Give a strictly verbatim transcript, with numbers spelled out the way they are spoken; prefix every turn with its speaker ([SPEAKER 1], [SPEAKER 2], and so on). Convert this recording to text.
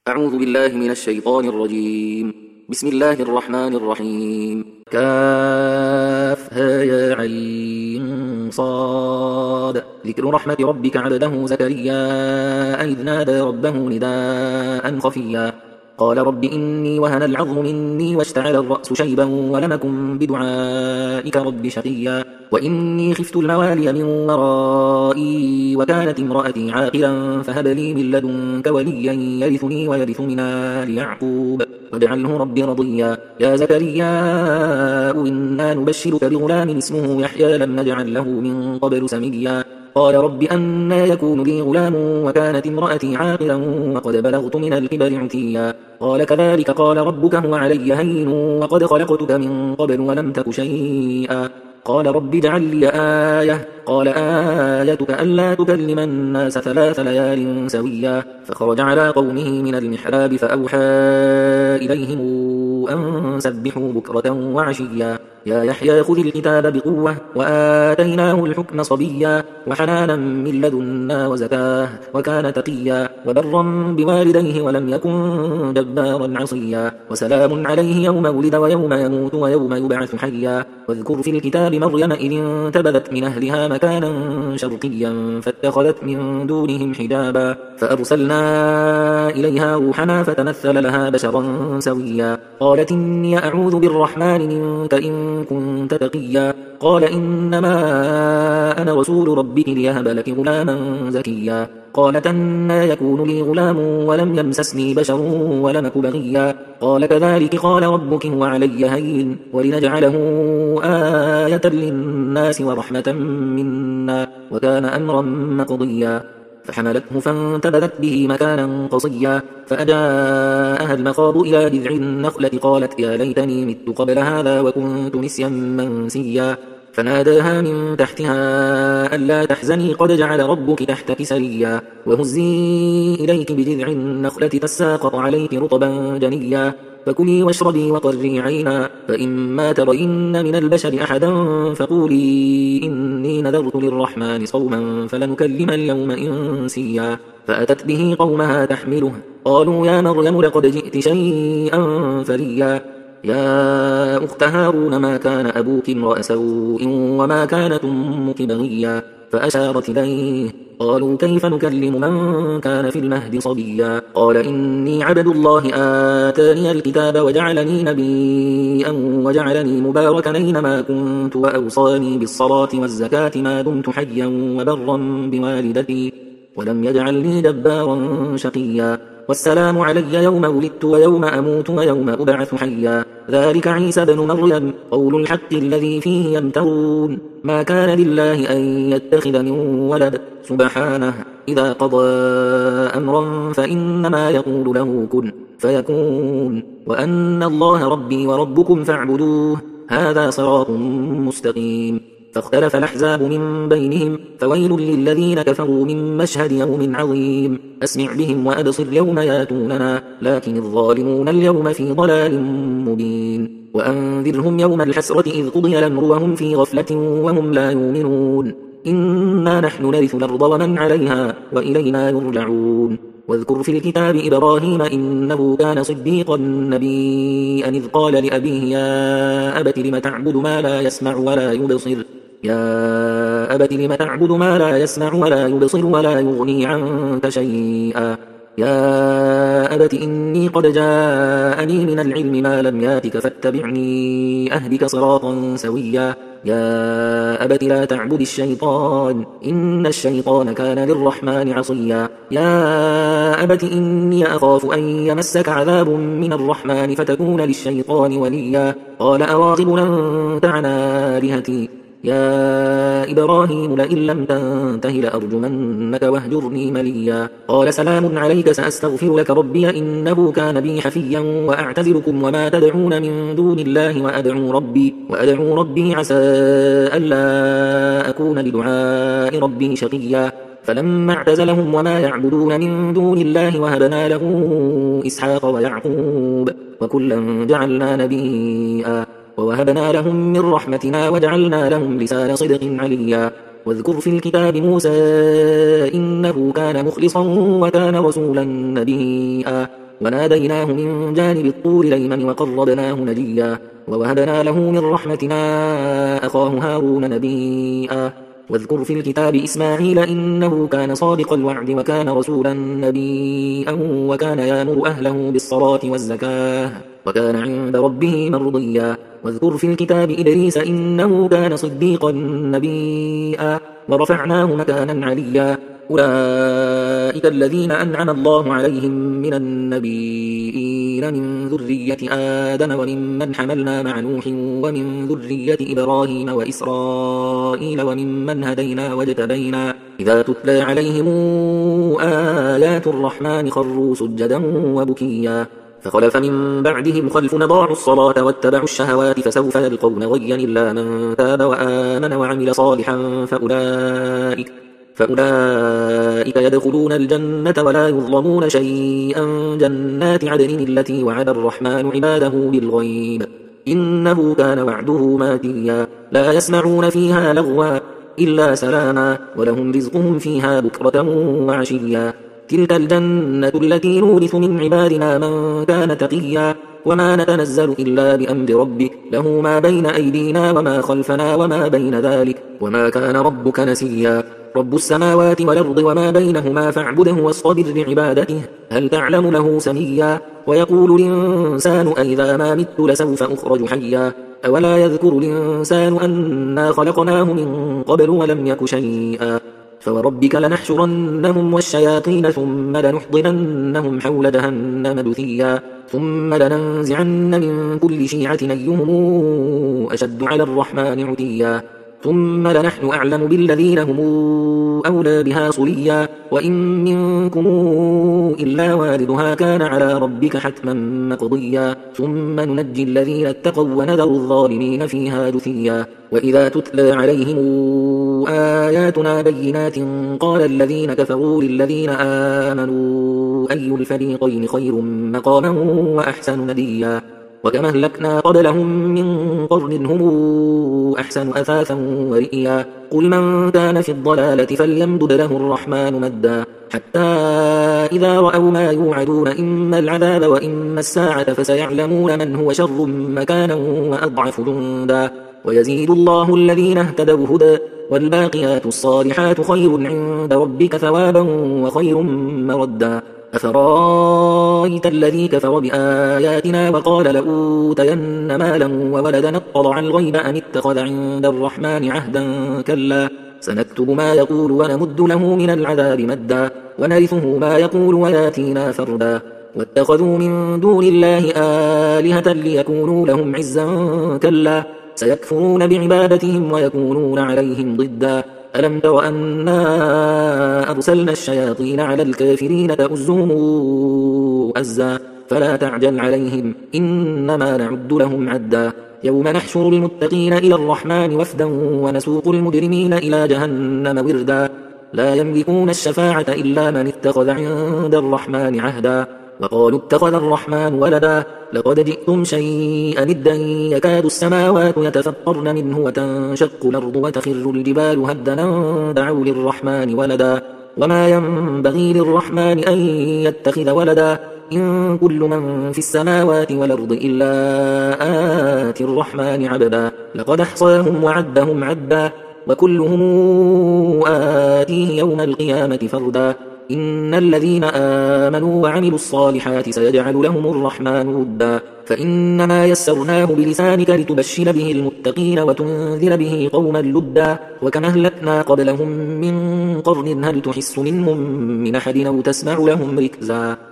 [SPEAKER 1] أعوذ بالله من الشيطان الرجيم. بسم الله الرحمن الرحيم. كافها يا عين صاد. ذكر رحمة ربك عبده زكريا إذ نادى ربه نداء خفيا قال رب إني وهن العظم مني واشتعل الرأس شيبا ولم أكن بدعائك رب شقيا وإني خفت الموالي من ورائي وكانت امرأتي عاقلا فهب لي من لدنك وليا يرثني ويرث من آل يعقوب واجعله ربي رضيا يا زكريا إنا نبشرك بغلام اسمه يحيى لم نجعل له من قبل سميا قال رب أنى يكون لي غلام وكانت امرأتي عاقلا وقد بلغت من الكبر عتيا قال كذلك قال ربك هو علي هين وقد خلقتك من قبل ولم تك شيئا قال رب اجعل لي آية قال آيتك ألا تكلم الناس ثلاث ليال سويا فخرج على قومه من المحراب فأوحى إليهم أن سبحوا بكرة وعشيا يا يحيى خذ الكتاب بقوة وآتيناه الحكم صبيا وحنانا من لدنا وزكاه وكان تقيا وبرا بوالديه ولم يكن جبارا عصيا وسلام عليه يوم ولد ويوم يموت ويوم يبعث حيا واذكر في الكتاب مريم إذ انتبذت من أهلها مكانا شرقيا فاتخذت من دونهم حجابا فأرسلنا إليها روحنا فتمثل لها بشرا سويا قالت إني أعوذ بالرحمن منك إن كنت تقيا قال إنما أنا رسول ربك ليهب لك غلاما زكيا قالت أنى يكون لي غلام ولم يمسسني بشر ولم أك بغيا قال كذلك قال ربك هو علي هين ولنجعله آية للناس ورحمة منا وكان أمرا مقضيا فحملته فانتبذت به مكانا قصيا فأجاءها المخاض إلى جذع النخلة قالت يا ليتني مت قبل هذا وكنت نسيا منسيا فناداها من تحتها ألا تحزني قد جعل ربك تحتك سريا وهزي إليك بجذع النخلة تساقط عليك رطبا جنيا فكلي واشربي وقري عينا فإما ترين من البشر أحدا فقولي إني نذرت للرحمن صوما فلنكلم اليوم إنسيا فأتت به قومها تحمله قالوا يا مريم لقد جئت شيئا فريا يا أخت هارون ما كان أبوك امرأ سوء وما كانت أمك بغيا فأشارت إليه قالوا كيف نكلم من كان في المهد صبيا قال إني عبد الله آتاني الكتاب وجعلني نبيا وجعلني مباركا أينما كنت وأوصاني بالصلاة والزكاة ما دمت حيا وبرا بوالدتي ولم يجعلني جبارا شقيا والسلام علي يوم ولدت ويوم أموت ويوم أبعث حيا ذلك عيسى بن مريم قول الحق الذي فيه يمترون ما كان لله أن يتخذ من ولد سبحانه إذا قضى أمرا فإنما يقول له كن فيكون وأن الله ربي وربكم فاعبدوه هذا صراط مستقيم فاختلف الأحزاب من بينهم فويل للذين كفروا من مشهد يوم عظيم أسمع بهم وأبصر يوم ياتوننا لكن الظالمون اليوم في ضلال مبين وأنذرهم يوم الحسرة إذ قضي الأمر وهم في غفلة وهم لا يؤمنون إنا نحن نرث الأرض ومن عليها وإلينا يرجعون واذكر في الكتاب إبراهيم إنه كان صديقا نبيا إذ قال لأبيه يا أبت لم تعبد ما لا يسمع ولا يبصر يا أبت لم تعبد ما لا يسمع ولا يبصر ولا يغني عنك شيئا يا أبت إني قد جاءني من العلم ما لم ياتك فاتبعني أهدك صراطا سويا يا أبت لا تعبد الشيطان إن الشيطان كان للرحمن عصيا يا أبت إني أخاف أن يمسك عذاب من الرحمن فتكون للشيطان وليا قال أراغب أنت عن آلهتي يا إبراهيم لئن لم تنته لأرجمنك واهجرني مليا قال سلام عليك سأستغفر لك ربي إنه كان بي حفيا وأعتذركم وما تدعون من دون الله وأدعو ربي, وأدعو ربي عسى ألا أكون لدعاء ربي شقيا فلما اعتزلهم وما يعبدون من دون الله وهبنا له إسحاق ويعقوب وكلا جعلنا نبيا ووهبنا لهم من رحمتنا وجعلنا لهم لسان صدق عليا واذكر في الكتاب موسى إنه كان مخلصا وكان رسولا نبيا وناديناه من جانب الطور الأيمن وقربناه نجيا ووهبنا له من رحمتنا أخاه هارون نبيا واذكر في الكتاب إسماعيل إنه كان صادق الوعد وكان رسولا نبيا وكان يأمر أهله بالصلاة والزكاة وكان عند ربه مرضيا واذكر في الكتاب إدريس إنه كان صديقا نبيا ورفعناه مكانا عليا أولئك الذين أنعم الله عليهم من النبيين من ذرية آدم وممن حملنا مع نوح ومن ذرية إبراهيم وإسرائيل وممن هدينا واجتبينا إذا تتلى عليهم آيات الرحمن خروا سجدا وبكيا فخلف من بعدهم خلف أضاعوا الصلاة واتبعوا الشهوات فسوف يلقون غيا إلا من تاب وآمن وعمل صالحا فأولئك فأولئك يدخلون الجنة ولا يظلمون شيئا جنات عدن التي وعد الرحمن عباده بالغيب إنه كان وعده ماتيا لا يسمعون فيها لغوا إلا سلاما ولهم رزقهم فيها بكرة وعشيا تلك الجنة التي نورث من عبادنا من كان تقيا وما نتنزل إلا بأمر ربك له ما بين أيدينا وما خلفنا وما بين ذلك وما كان ربك نسيا رب السماوات والأرض وما بينهما فاعبده واصطبر لعبادته هل تعلم له سميا ويقول الإنسان أئذا ما مت لسوف أخرج حيا أولا يذكر الإنسان أنا خلقناه من قبل ولم يك شيئا فوربك لنحشرنهم والشياطين ثم لنحضرنهم حول جهنم دثيا ثم لننزعن من كل شيعة أيهم أشد على الرحمن عتيا ثم لنحن أعلم بالذين هم أولى بها صليا وإن منكم إلا واردها كان على ربك حتما مقضيا ثم ننجي الذين اتقوا ونذر الظالمين فيها جثيا وإذا تتلى عليهم آياتنا بينات قال الذين كفروا للذين آمنوا أي الفريقين خير مقاما وأحسن نديا وكم أهلكنا قبلهم من قرن هم أحسن أثاثا ورئيا قل من كان في الضلالة فليمدد له الرحمن مدا حتى إذا رأوا ما يوعدون إما العذاب وإما الساعة فسيعلمون من هو شر مكانا وأضعف جندا ويزيد الله الذين اهتدوا هدى والباقيات الصالحات خير عند ربك ثوابا وخير مردا أفرايت الذي كفر بآياتنا وقال لأوتين مالا وولدا اطلع الغيب أم اتخذ عند الرحمن عهدا كلا سنكتب ما يقول ونمد له من العذاب مدا ونرثه ما يقول وياتينا فردا واتخذوا من دون الله آلهة ليكونوا لهم عزا كلا سيكفرون بعبادتهم ويكونون عليهم ضدا ألم تر أنا أرسلنا الشياطين على الكافرين تؤزهم أزا فلا تعجل عليهم إنما نعد لهم عدا يوم نحشر المتقين إلى الرحمن وفدا ونسوق المجرمين إلى جهنم وردا لا يملكون الشفاعة إلا من اتخذ عند الرحمن عهدا وقالوا اتخذ الرحمن ولدا لقد جئتم شيئا إدا يكاد السماوات يتفطرن منه وتنشق الأرض وتخر الجبال هدا دعوا للرحمن ولدا وما ينبغي للرحمن أن يتخذ ولدا إن كل من في السماوات والأرض إلا آتي الرحمن عبدا لقد أحصاهم وعدهم عدا وكلهم آتيه يوم القيامة فردا إن الذين آمنوا وعملوا الصالحات سيجعل لهم الرحمن ودا فإنما يسرناه بلسانك لتبشر به المتقين وتنذر به قوما لدا وكما أهلكنا قبلهم من قرن هل تحس منهم من أحد أو تسمع لهم ركزا